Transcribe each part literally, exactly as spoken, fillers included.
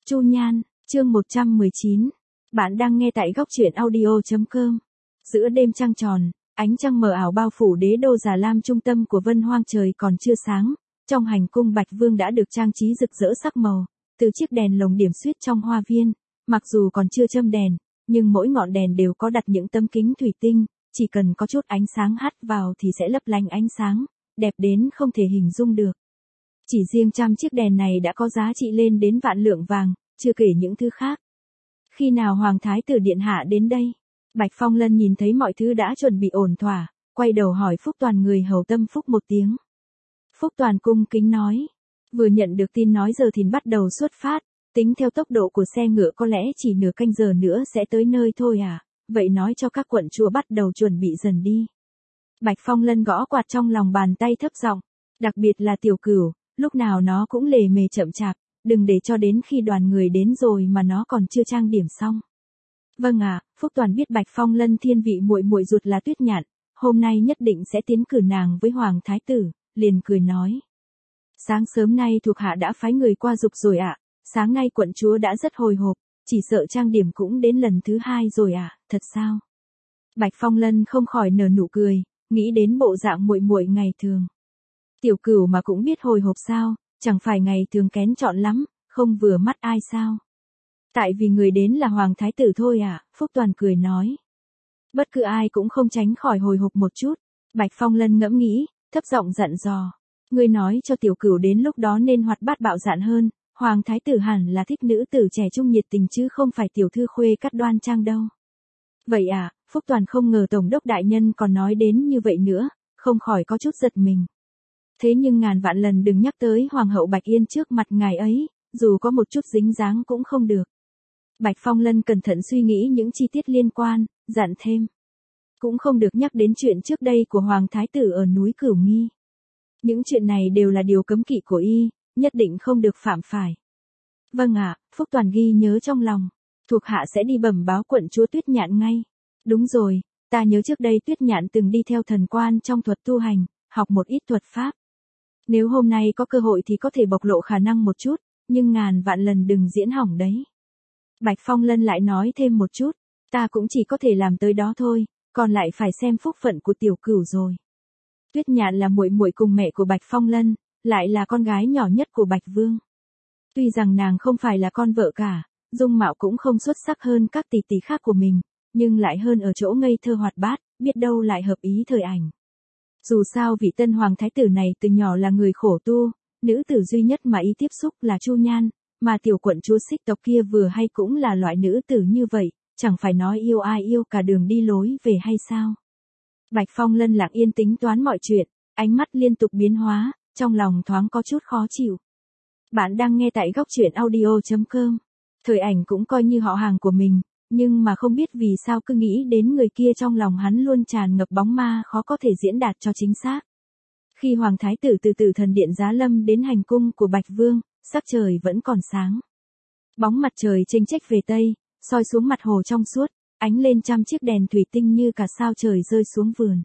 Chu Nhan, chương một trăm mười chín. Bạn đang nghe tại góc truyện audio chấm com. Giữa đêm trăng tròn, ánh trăng mờ ảo bao phủ đế đô Già Lam trung tâm của Vân Hoang, trời còn chưa sáng. Trong hành cung Bạch Vương đã được trang trí rực rỡ sắc màu, từ chiếc đèn lồng điểm xuyết trong hoa viên, mặc dù còn chưa châm đèn, nhưng mỗi ngọn đèn đều có đặt những tấm kính thủy tinh, chỉ cần có chút ánh sáng hắt vào thì sẽ lấp lánh ánh sáng, đẹp đến không thể hình dung được. Chỉ riêng trăm chiếc đèn này đã có giá trị lên đến vạn lượng vàng, chưa kể những thứ khác. Khi nào Hoàng Thái tử Điện Hạ đến đây? Bạch Phong Lân nhìn thấy mọi thứ đã chuẩn bị ổn thỏa, quay đầu hỏi Phúc Toàn người hầu Tâm Phúc một tiếng. Phúc Toàn cung kính nói, vừa nhận được tin nói giờ thìn bắt đầu xuất phát, tính theo tốc độ của xe ngựa có lẽ chỉ nửa canh giờ nữa sẽ tới nơi thôi à, vậy nói cho các quận chúa bắt đầu chuẩn bị dần đi. Bạch Phong Lân gõ quạt trong lòng bàn tay thấp giọng, đặc biệt là Tiểu Cửu, lúc nào nó cũng lề mề chậm chạp, đừng để cho đến khi đoàn người đến rồi mà nó còn chưa trang điểm xong. Vâng ạ, à, Phúc Toàn biết Bạch Phong Lân thiên vị muội muội ruột là Tuyết Nhạn, hôm nay nhất định sẽ tiến cử nàng với Hoàng Thái tử, liền cười nói. Sáng sớm nay thuộc hạ đã phái người qua giục rồi ạ, à. Sáng nay quận chúa đã rất hồi hộp, chỉ sợ trang điểm cũng đến lần thứ hai rồi ạ, à. Thật sao? Bạch Phong Lân không khỏi nở nụ cười, nghĩ đến bộ dạng muội muội ngày thường. Tiểu Cửu mà cũng biết hồi hộp sao, chẳng phải ngày thường kén chọn lắm, không vừa mắt ai sao? Tại vì người đến là Hoàng Thái tử thôi à, Phúc Toàn cười nói. Bất cứ ai cũng không tránh khỏi hồi hộp một chút. Bạch Phong Lân ngẫm nghĩ, thấp giọng dặn dò. Ngươi nói cho Tiểu Cửu đến lúc đó nên hoạt bát bạo dạn hơn, Hoàng Thái tử hẳn là thích nữ tử trẻ trung nhiệt tình chứ không phải tiểu thư khuê cắt đoan trang đâu. Vậy à, Phúc Toàn không ngờ Tổng đốc đại nhân còn nói đến như vậy nữa, không khỏi có chút giật mình. Thế nhưng ngàn vạn lần đừng nhắc tới Hoàng hậu Bạch Yên trước mặt ngài ấy, dù có một chút dính dáng cũng không được. Bạch Phong Lân cẩn thận suy nghĩ những chi tiết liên quan, dặn thêm. Cũng không được nhắc đến chuyện trước đây của Hoàng Thái tử ở núi Cửu Nghi. Những chuyện này đều là điều cấm kỵ của y, nhất định không được phạm phải. Vâng ạ, à, Phúc Toàn ghi nhớ trong lòng. Thuộc hạ sẽ đi bẩm báo quận chúa Tuyết Nhạn ngay. Đúng rồi, ta nhớ trước đây Tuyết Nhạn từng đi theo thần quan trong thuật tu hành, học một ít thuật pháp. Nếu hôm nay có cơ hội thì có thể bộc lộ khả năng một chút, nhưng ngàn vạn lần đừng diễn hỏng đấy. Bạch Phong Lân lại nói thêm một chút, ta cũng chỉ có thể làm tới đó thôi, còn lại phải xem phúc phận của Tiểu Cửu rồi. Tuyết Nhạn là muội muội cùng mẹ của Bạch Phong Lân, lại là con gái nhỏ nhất của Bạch Vương. Tuy rằng nàng không phải là con vợ cả, dung mạo cũng không xuất sắc hơn các tỷ tỷ khác của mình, nhưng lại hơn ở chỗ ngây thơ hoạt bát, biết đâu lại hợp ý thời ảnh. Dù sao vị tân hoàng thái tử này từ nhỏ là người khổ tu, nữ tử duy nhất mà y tiếp xúc là Chu Nhan, mà tiểu quận chúa Xích tộc kia vừa hay cũng là loại nữ tử như vậy, chẳng phải nói yêu ai yêu cả đường đi lối về hay sao. Bạch Phong Lân lặng yên tính toán mọi chuyện, ánh mắt liên tục biến hóa, trong lòng thoáng có chút khó chịu. Bạn đang nghe tại góc truyện audio chấm com. Thời ảnh cũng coi như họ hàng của mình, nhưng mà không biết vì sao cứ nghĩ đến người kia trong lòng hắn luôn tràn ngập bóng ma khó có thể diễn đạt cho chính xác. Khi Hoàng Thái tử từ Tử Thần Điện giá lâm đến hành cung của Bạch Vương, sắc trời vẫn còn sáng. Bóng mặt trời chênh chếch về Tây, soi xuống mặt hồ trong suốt, ánh lên trăm chiếc đèn thủy tinh như cả sao trời rơi xuống vườn.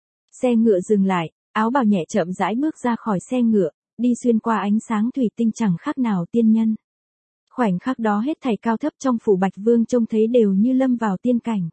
Xe ngựa dừng lại, áo bào nhẹ chậm rãi bước ra khỏi xe ngựa, đi xuyên qua ánh sáng thủy tinh chẳng khác nào tiên nhân. Khoảnh khắc đó hết thảy cao thấp trong phủ Bạch Vương trông thấy đều như lâm vào tiên cảnh.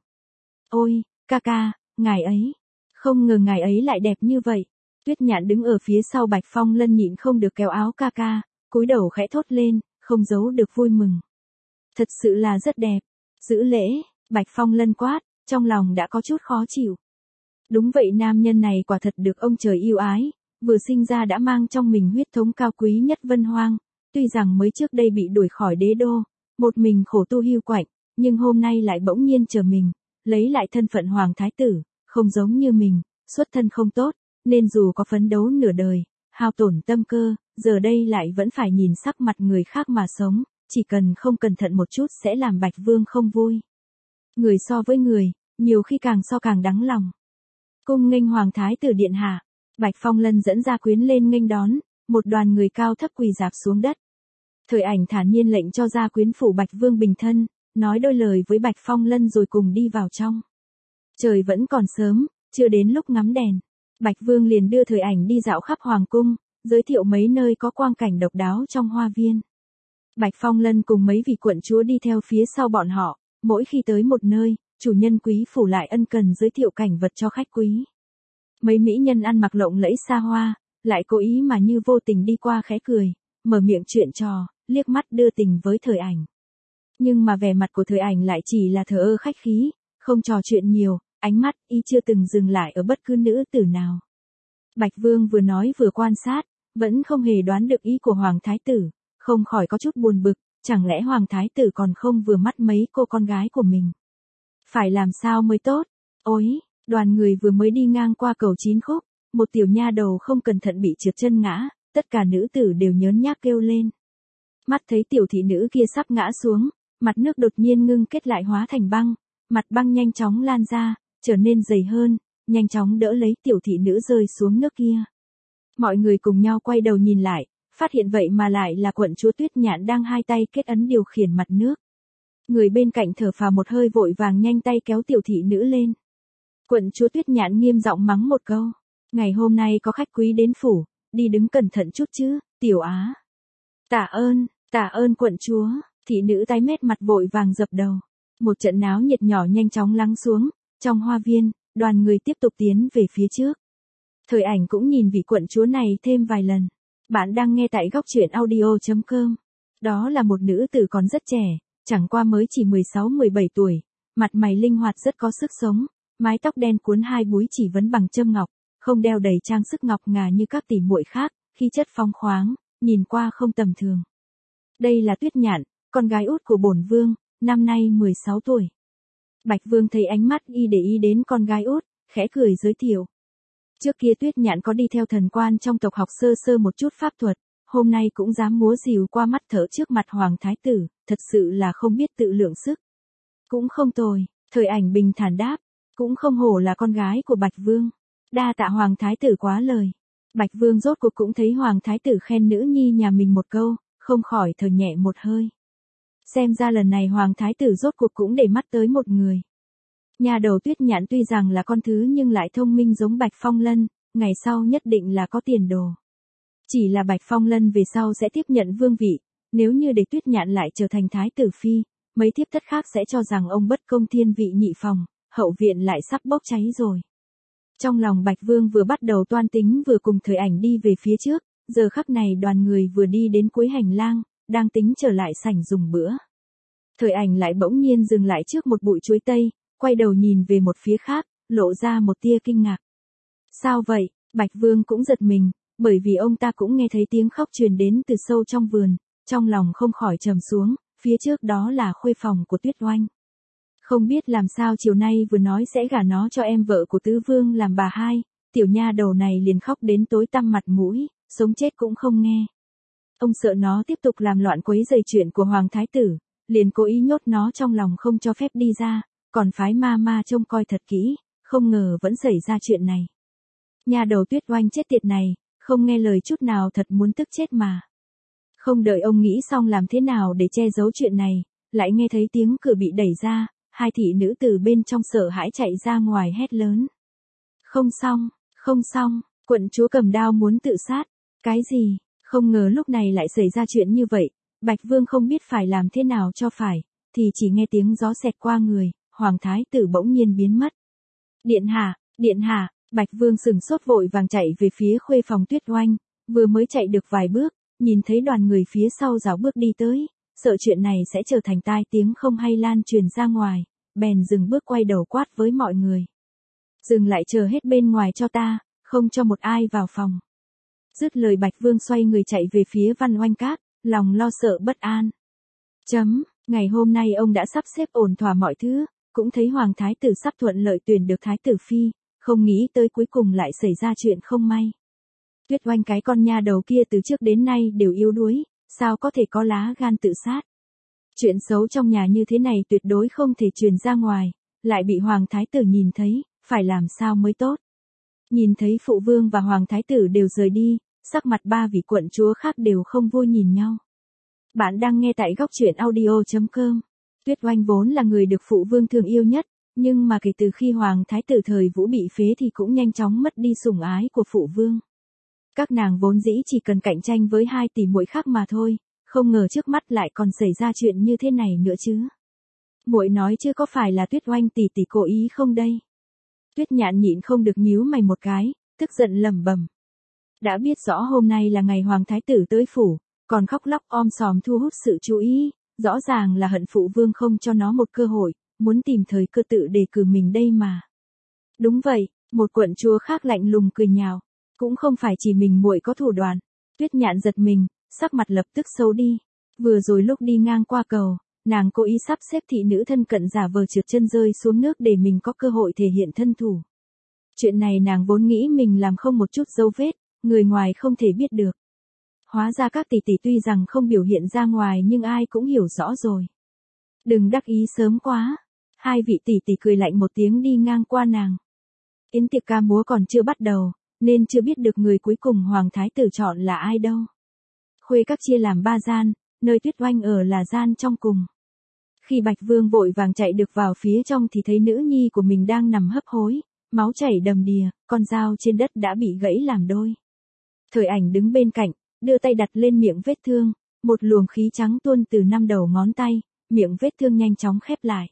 Ôi, ca ca, ngài ấy, không ngờ ngài ấy lại đẹp như vậy. Tuyết Nhạn đứng ở phía sau Bạch Phong Lân nhịn không được kéo áo ca ca, cúi đầu khẽ thốt lên, không giấu được vui mừng. Thật sự là rất đẹp. Giữ lễ, Bạch Phong Lân quát, trong lòng đã có chút khó chịu. Đúng vậy, nam nhân này quả thật được ông trời yêu ái, vừa sinh ra đã mang trong mình huyết thống cao quý nhất Vân Hoang, tuy rằng mới trước đây bị đuổi khỏi đế đô, một mình khổ tu hiu quạnh, nhưng hôm nay lại bỗng nhiên trở mình, lấy lại thân phận hoàng thái tử, không giống như mình, xuất thân không tốt, nên dù có phấn đấu nửa đời, hao tổn tâm cơ, giờ đây lại vẫn phải nhìn sắc mặt người khác mà sống, chỉ cần không cẩn thận một chút sẽ làm Bạch Vương không vui. Người so với người, nhiều khi càng so càng đắng lòng. Cung nghênh Hoàng Thái tử Điện Hạ, Bạch Phong Lân dẫn gia quyến lên nghênh đón, một đoàn người cao thấp quỳ rạp xuống đất. Thời ảnh thản nhiên lệnh cho gia quyến phủ Bạch Vương bình thân, nói đôi lời với Bạch Phong Lân rồi cùng đi vào trong. Trời vẫn còn sớm, chưa đến lúc ngắm đèn. Bạch Vương liền đưa thời ảnh đi dạo khắp hoàng cung, giới thiệu mấy nơi có quang cảnh độc đáo trong hoa viên. Bạch Phong Lân cùng mấy vị quận chúa đi theo phía sau bọn họ, mỗi khi tới một nơi, chủ nhân quý phủ lại ân cần giới thiệu cảnh vật cho khách quý. Mấy mỹ nhân ăn mặc lộng lẫy xa hoa, lại cố ý mà như vô tình đi qua khẽ cười, mở miệng chuyện trò, liếc mắt đưa tình với Thời Ảnh. Nhưng mà vẻ mặt của Thời Ảnh lại chỉ là thờ ơ khách khí, không trò chuyện nhiều, ánh mắt y chưa từng dừng lại ở bất cứ nữ tử nào. Bạch Vương vừa nói vừa quan sát, vẫn không hề đoán được ý của Hoàng Thái Tử, không khỏi có chút buồn bực, chẳng lẽ Hoàng Thái Tử còn không vừa mắt mấy cô con gái của mình. Phải làm sao mới tốt? Ôi, đoàn người vừa mới đi ngang qua cầu Chín Khúc, một tiểu nha đầu không cẩn thận bị trượt chân ngã, tất cả nữ tử đều nhớn nhác kêu lên. Mắt thấy tiểu thị nữ kia sắp ngã xuống, mặt nước đột nhiên ngưng kết lại hóa thành băng, mặt băng nhanh chóng lan ra, trở nên dày hơn, nhanh chóng đỡ lấy tiểu thị nữ rơi xuống nước kia. Mọi người cùng nhau quay đầu nhìn lại, phát hiện vậy mà lại là quận chúa Tuyết Nhạn đang hai tay kết ấn điều khiển mặt nước. Người bên cạnh thở phào một hơi vội vàng nhanh tay kéo tiểu thị nữ lên. Quận chúa Tuyết Nhạn nghiêm giọng mắng một câu, ngày hôm nay có khách quý đến phủ, đi đứng cẩn thận chút chứ, tiểu á. Tạ ơn, tạ ơn quận chúa, thị nữ tái mét mặt vội vàng dập đầu. Một trận náo nhiệt nhỏ nhanh chóng lắng xuống, trong hoa viên, đoàn người tiếp tục tiến về phía trước. Thời Ảnh cũng nhìn vị quận chúa này thêm vài lần. Bạn đang nghe tại góc truyện audio chấm com. Đó là một nữ tử còn rất trẻ, chẳng qua mới chỉ mười sáu mười bảy tuổi, mặt mày linh hoạt rất có sức sống, mái tóc đen cuốn hai búi chỉ vấn bằng châm ngọc, không đeo đầy trang sức ngọc ngà như các tỷ muội khác, khí chất phóng khoáng, nhìn qua không tầm thường. Đây là Tuyết Nhạn, con gái út của bổn vương, năm nay mười sáu tuổi. Bạch Vương thấy ánh mắt y để ý đến con gái út, khẽ cười giới thiệu. Trước kia Tuyết Nhạn có đi theo thần quan trong tộc học sơ sơ một chút pháp thuật, hôm nay cũng dám múa rìu qua mắt thở trước mặt Hoàng Thái Tử, thật sự là không biết tự lượng sức. Cũng không tồi, Thời Ảnh bình thản đáp, cũng không hổ là con gái của Bạch Vương. Đa tạ Hoàng Thái Tử quá lời. Bạch Vương rốt cuộc cũng thấy Hoàng Thái Tử khen nữ nhi nhà mình một câu, không khỏi thở nhẹ một hơi. Xem ra lần này Hoàng Thái Tử rốt cuộc cũng để mắt tới một người. Nhà đầu Tuyết Nhạn tuy rằng là con thứ nhưng lại thông minh giống Bạch Phong Lân, ngày sau nhất định là có tiền đồ. Chỉ là Bạch Phong Lân về sau sẽ tiếp nhận vương vị, nếu như để Tuyết Nhạn lại trở thành Thái Tử Phi, mấy thiếp thất khác sẽ cho rằng ông bất công thiên vị nhị phòng, hậu viện lại sắp bốc cháy rồi. Trong lòng Bạch Vương vừa bắt đầu toan tính vừa cùng Thời Ảnh đi về phía trước, giờ khắc này đoàn người vừa đi đến cuối hành lang, đang tính trở lại sảnh dùng bữa. Thời Ảnh lại bỗng nhiên dừng lại trước một bụi chuối tây, quay đầu nhìn về một phía khác, lộ ra một tia kinh ngạc. Sao vậy? Bạch Vương cũng giật mình, bởi vì ông ta cũng nghe thấy tiếng khóc truyền đến từ sâu trong vườn, trong lòng không khỏi trầm xuống, phía trước đó là khuê phòng của Tuyết Oanh. Không biết làm sao chiều nay vừa nói sẽ gả nó cho em vợ của Tứ Vương làm bà hai, tiểu nha đầu này liền khóc đến tối tăm mặt mũi, sống chết cũng không nghe. Ông sợ nó tiếp tục làm loạn quấy rầy chuyện của Hoàng Thái Tử, liền cố ý nhốt nó trong lòng không cho phép đi ra, còn phái ma ma trông coi thật kỹ, không ngờ vẫn xảy ra chuyện này. Nhà đầu Tuyết Oanh chết tiệt này, không nghe lời chút nào thật muốn tức chết mà. Không đợi ông nghĩ xong làm thế nào để che giấu chuyện này, lại nghe thấy tiếng cửa bị đẩy ra, hai thị nữ từ bên trong sợ hãi chạy ra ngoài hét lớn. Không xong, không xong, quận chúa cầm đao muốn tự sát, cái gì, không ngờ lúc này lại xảy ra chuyện như vậy, Bạch Vương không biết phải làm thế nào cho phải, thì chỉ nghe tiếng gió xẹt qua người, Hoàng Thái Tử bỗng nhiên biến mất. Điện hạ, điện hạ, Bạch Vương sừng sốt vội vàng chạy về phía khuê phòng Tuyết Oanh, vừa mới chạy được vài bước, nhìn thấy đoàn người phía sau rảo bước đi tới, sợ chuyện này sẽ trở thành tai tiếng không hay lan truyền ra ngoài, bèn dừng bước quay đầu quát với mọi người. Dừng lại chờ hết bên ngoài cho ta, không cho một ai vào phòng. Dứt lời Bạch Vương xoay người chạy về phía Văn Oanh Các, lòng lo sợ bất an. Chấm, ngày hôm nay ông đã sắp xếp ổn thỏa mọi thứ, cũng thấy Hoàng Thái Tử sắp thuận lợi tuyển được Thái Tử Phi, không nghĩ tới cuối cùng lại xảy ra chuyện không may. Tuyết Oanh cái con nha đầu kia từ trước đến nay đều yếu đuối, sao có thể có lá gan tự sát. Chuyện xấu trong nhà như thế này tuyệt đối không thể truyền ra ngoài, lại bị Hoàng Thái Tử nhìn thấy, phải làm sao mới tốt. Nhìn thấy Phụ Vương và Hoàng Thái Tử đều rời đi, sắc mặt ba vị quận chúa khác đều không vui nhìn nhau. Bạn đang nghe tại góc truyện audio chấm com. Tuyết Oanh vốn là người được Phụ Vương thương yêu nhất, nhưng mà kể từ khi Hoàng Thái Tử thời Vũ bị phế thì cũng nhanh chóng mất đi sủng ái của Phụ Vương. Các nàng vốn dĩ chỉ cần cạnh tranh với hai tỷ muội khác mà thôi, không ngờ trước mắt lại còn xảy ra chuyện như thế này nữa chứ. Muội nói chứ có phải là Tuyết Oanh tỷ tỷ cố ý không đây? Tuyết Nhạn nhịn không được nhíu mày một cái, tức giận lẩm bẩm. Đã biết rõ hôm nay là ngày hoàng thái tử tới phủ, còn khóc lóc om sòm thu hút sự chú ý, rõ ràng là hận phụ vương không cho nó một cơ hội, muốn tìm thời cơ tự đề cử mình đây mà. Đúng vậy, một quận chúa khác lạnh lùng cười nhạo, cũng không phải chỉ mình muội có thủ đoạn. Tuyết Nhạn giật mình, sắc mặt lập tức xấu đi. Vừa rồi lúc đi ngang qua cầu, nàng cố ý sắp xếp thị nữ thân cận giả vờ trượt chân rơi xuống nước để mình có cơ hội thể hiện thân thủ. Chuyện này nàng vốn nghĩ mình làm không một chút dấu vết, người ngoài không thể biết được. Hóa ra các tỷ tỷ tuy rằng không biểu hiện ra ngoài nhưng ai cũng hiểu rõ rồi. Đừng đắc ý sớm quá. Hai vị tỷ tỷ cười lạnh một tiếng đi ngang qua nàng. Yến tiệc ca múa còn chưa bắt đầu, nên chưa biết được người cuối cùng hoàng thái tử chọn là ai đâu. Khuê các chia làm ba gian, nơi Tuyết Oanh ở là gian trong cùng. Khi Bạch Vương vội vàng chạy được vào phía trong thì thấy nữ nhi của mình đang nằm hấp hối, máu chảy đầm đìa, con dao trên đất đã bị gãy làm đôi. Thời Ảnh đứng bên cạnh, đưa tay đặt lên miệng vết thương, một luồng khí trắng tuôn từ năm đầu ngón tay, miệng vết thương nhanh chóng khép lại.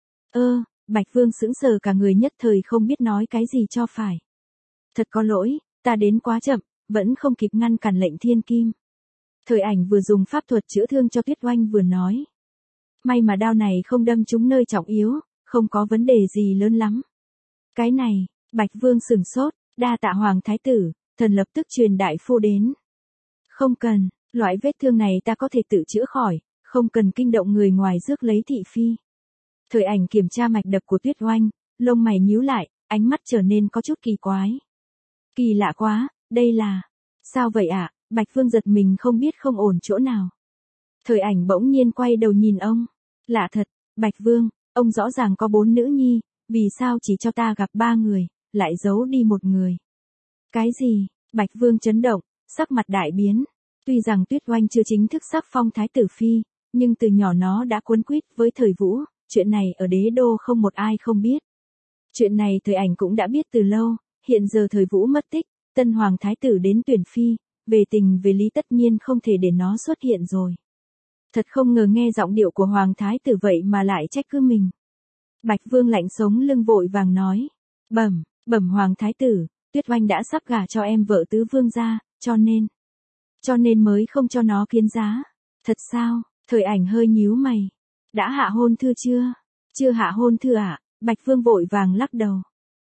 Ơ, Bạch Vương sững sờ cả người nhất thời không biết nói cái gì cho phải. Thật có lỗi, ta đến quá chậm, vẫn không kịp ngăn cản lệnh thiên kim. Thời Ảnh vừa dùng pháp thuật chữa thương cho Tuyết Oanh vừa nói. May mà đao này không đâm trúng nơi trọng yếu, không có vấn đề gì lớn lắm. Cái này, Bạch Vương sửng sốt, đa tạ hoàng thái tử, thần lập tức truyền đại phu đến. Không cần, loại vết thương này ta có thể tự chữa khỏi, không cần kinh động người ngoài rước lấy thị phi. Thời Ảnh kiểm tra mạch đập của Tuyết Oanh, lông mày nhíu lại, ánh mắt trở nên có chút kỳ quái. Kỳ lạ quá, đây là... Sao vậy ạ? À? Bạch Vương giật mình không biết không ổn chỗ nào. Thời Ảnh bỗng nhiên quay đầu nhìn ông. Lạ thật, Bạch Vương, ông rõ ràng có bốn nữ nhi, vì sao chỉ cho ta gặp ba người, lại giấu đi một người? Cái gì? Bạch Vương chấn động, sắc mặt đại biến. Tuy rằng Tuyết Oanh chưa chính thức sắc phong thái tử phi, nhưng từ nhỏ nó đã cuốn quýt với Thời Vũ, chuyện này ở đế đô không một ai không biết. Chuyện này Thời Ảnh cũng đã biết từ lâu, hiện giờ Thời Vũ mất tích, tân hoàng thái tử đến tuyển phi, về tình về lý tất nhiên không thể để nó xuất hiện rồi. Thật không ngờ nghe giọng điệu của hoàng thái tử vậy mà lại trách cứ mình. Bạch Vương lạnh sống lưng vội vàng nói. Bẩm, bẩm hoàng thái tử, Tuyết Oanh đã sắp gả cho em vợ tứ vương gia, cho nên... Cho nên mới không cho nó kiến giá. Thật sao? Thời Ảnh hơi nhíu mày. Đã hạ hôn thư chưa? Chưa hạ hôn thư ạ? À? Bạch Vương vội vàng lắc đầu.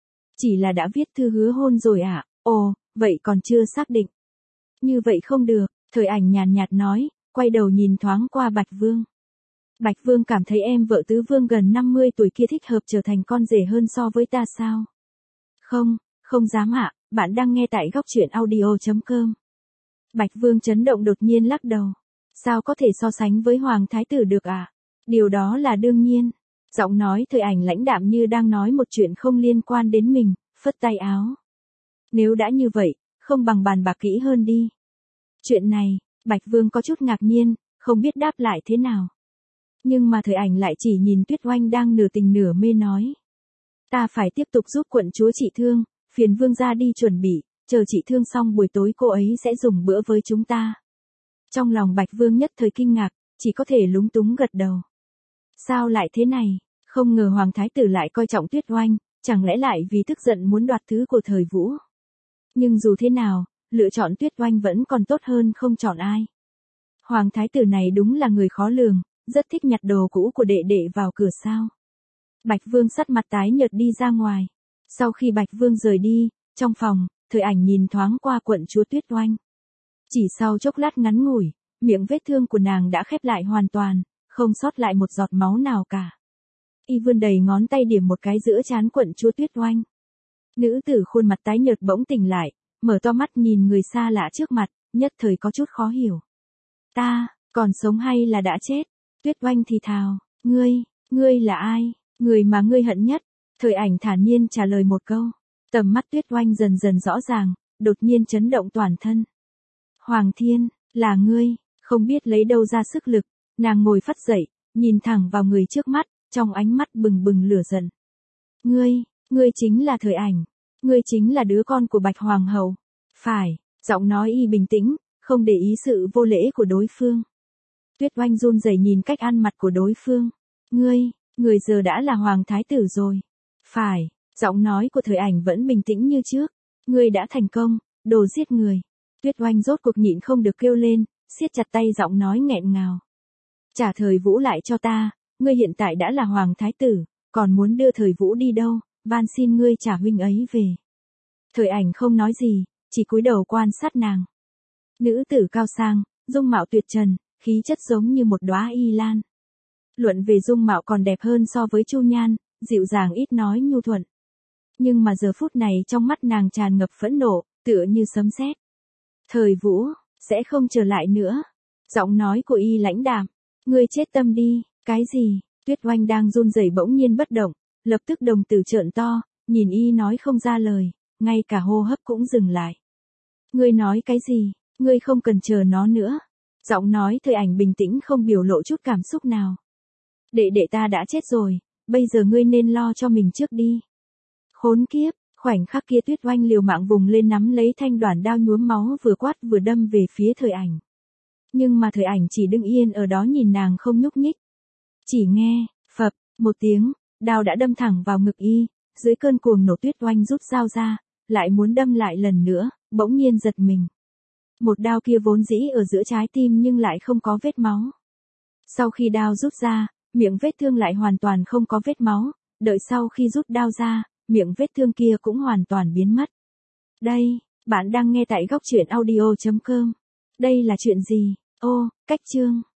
Chỉ là đã viết thư hứa hôn rồi ạ? À? Ồ, vậy còn chưa xác định. Như vậy không được, Thời Ảnh nhàn nhạt nói, quay đầu nhìn thoáng qua Bạch Vương. Bạch Vương cảm thấy em vợ tứ vương gần năm mươi tuổi kia thích hợp trở thành con rể hơn so với ta sao? Không, không dám ạ, à, bạn đang nghe tại góc truyện audio chấm com. Bạch Vương chấn động đột nhiên lắc đầu. Sao có thể so sánh với hoàng thái tử được ạ? À? Điều đó là đương nhiên. Giọng nói Thời Ảnh lãnh đạm như đang nói một chuyện không liên quan đến mình, phất tay áo. Nếu đã như vậy, không bằng bàn bạc kỹ hơn đi. Chuyện này, Bạch Vương có chút ngạc nhiên, không biết đáp lại thế nào. Nhưng mà Thời Ảnh lại chỉ nhìn Tuyết Oanh đang nửa tình nửa mê nói. Ta phải tiếp tục giúp quận chúa trị thương, phiền vương gia đi chuẩn bị, chờ trị thương xong buổi tối cô ấy sẽ dùng bữa với chúng ta. Trong lòng Bạch Vương nhất thời kinh ngạc, chỉ có thể lúng túng gật đầu. Sao lại thế này, không ngờ hoàng thái tử lại coi trọng Tuyết Oanh, chẳng lẽ lại vì tức giận muốn đoạt thứ của Thời Vũ. Nhưng dù thế nào, lựa chọn Tuyết Oanh vẫn còn tốt hơn không chọn ai. Hoàng thái tử này đúng là người khó lường, rất thích nhặt đồ cũ của đệ đệ vào cửa sao. Bạch Vương sắt mặt tái nhợt đi ra ngoài. Sau khi Bạch Vương rời đi, trong phòng, Thời Ảnh nhìn thoáng qua quận chúa Tuyết Oanh. Chỉ sau chốc lát ngắn ngủi, miệng vết thương của nàng đã khép lại hoàn toàn, không sót lại một giọt máu nào cả. Y vươn đầy ngón tay điểm một cái giữa trán quận chúa Tuyết Oanh. Nữ tử khuôn mặt tái nhợt bỗng tỉnh lại, mở to mắt nhìn người xa lạ trước mặt, nhất thời có chút khó hiểu. Ta, còn sống hay là đã chết? Tuyết Oanh thì thào, ngươi, ngươi là ai? Người mà ngươi hận nhất? Thời Ảnh thản nhiên trả lời một câu. Tầm mắt Tuyết Oanh dần dần rõ ràng, đột nhiên chấn động toàn thân. Hoàng Thiên, là ngươi, không biết lấy đâu ra sức lực, nàng ngồi phắt dậy, nhìn thẳng vào người trước mắt, trong ánh mắt bừng bừng lửa giận. Ngươi, ngươi chính là Thời Ảnh, ngươi chính là đứa con của Bạch Hoàng hậu. Phải, giọng nói y bình tĩnh, không để ý sự vô lễ của đối phương. Tuyết Oanh run rẩy nhìn cách ăn mặc của đối phương. Ngươi, người giờ đã là hoàng thái tử rồi. Phải, giọng nói của Thời Ảnh vẫn bình tĩnh như trước. Ngươi đã thành công, đồ giết người. Tuyết Oanh rốt cuộc nhịn không được kêu lên, siết chặt tay giọng nói nghẹn ngào. Trả Thời Vũ lại cho ta, ngươi hiện tại đã là hoàng thái tử, còn muốn đưa Thời Vũ đi đâu, van xin ngươi trả huynh ấy về. Thời Ảnh không nói gì, chỉ cúi đầu quan sát nàng. Nữ tử cao sang, dung mạo tuyệt trần, khí chất giống như một đóa y lan. Luận về dung mạo còn đẹp hơn so với Chu Nhan, dịu dàng ít nói nhu thuận. Nhưng mà giờ phút này trong mắt nàng tràn ngập phẫn nộ, tựa như sấm sét. Thời Vũ, sẽ không trở lại nữa. Giọng nói của y lãnh đạm. Ngươi chết tâm đi, cái gì? Tuyết Oanh đang run rẩy bỗng nhiên bất động, lập tức đồng tử trợn to, nhìn y nói không ra lời, ngay cả hô hấp cũng dừng lại. Ngươi nói cái gì? Ngươi không cần chờ nó nữa. Giọng nói Thời Ảnh bình tĩnh không biểu lộ chút cảm xúc nào. Đệ đệ ta đã chết rồi, bây giờ ngươi nên lo cho mình trước đi. Khốn kiếp, khoảnh khắc kia Tuyết Oanh liều mạng vùng lên nắm lấy thanh đoản đao nhuốm máu vừa quát vừa đâm về phía Thời Ảnh. Nhưng mà Thời Ảnh chỉ đứng yên ở đó nhìn nàng không nhúc nhích. Chỉ nghe, phập, một tiếng, đao đã đâm thẳng vào ngực y, dưới cơn cuồng nổ Tuyết Oanh rút dao ra, lại muốn đâm lại lần nữa, bỗng nhiên giật mình. Một đao kia vốn dĩ ở giữa trái tim nhưng lại không có vết máu. Sau khi đao rút ra, miệng vết thương lại hoàn toàn không có vết máu, đợi sau khi rút đao ra, miệng vết thương kia cũng hoàn toàn biến mất. Đây, bạn đang nghe tại góc truyện audio chấm com. Đây là chuyện gì? Ô, cách chương.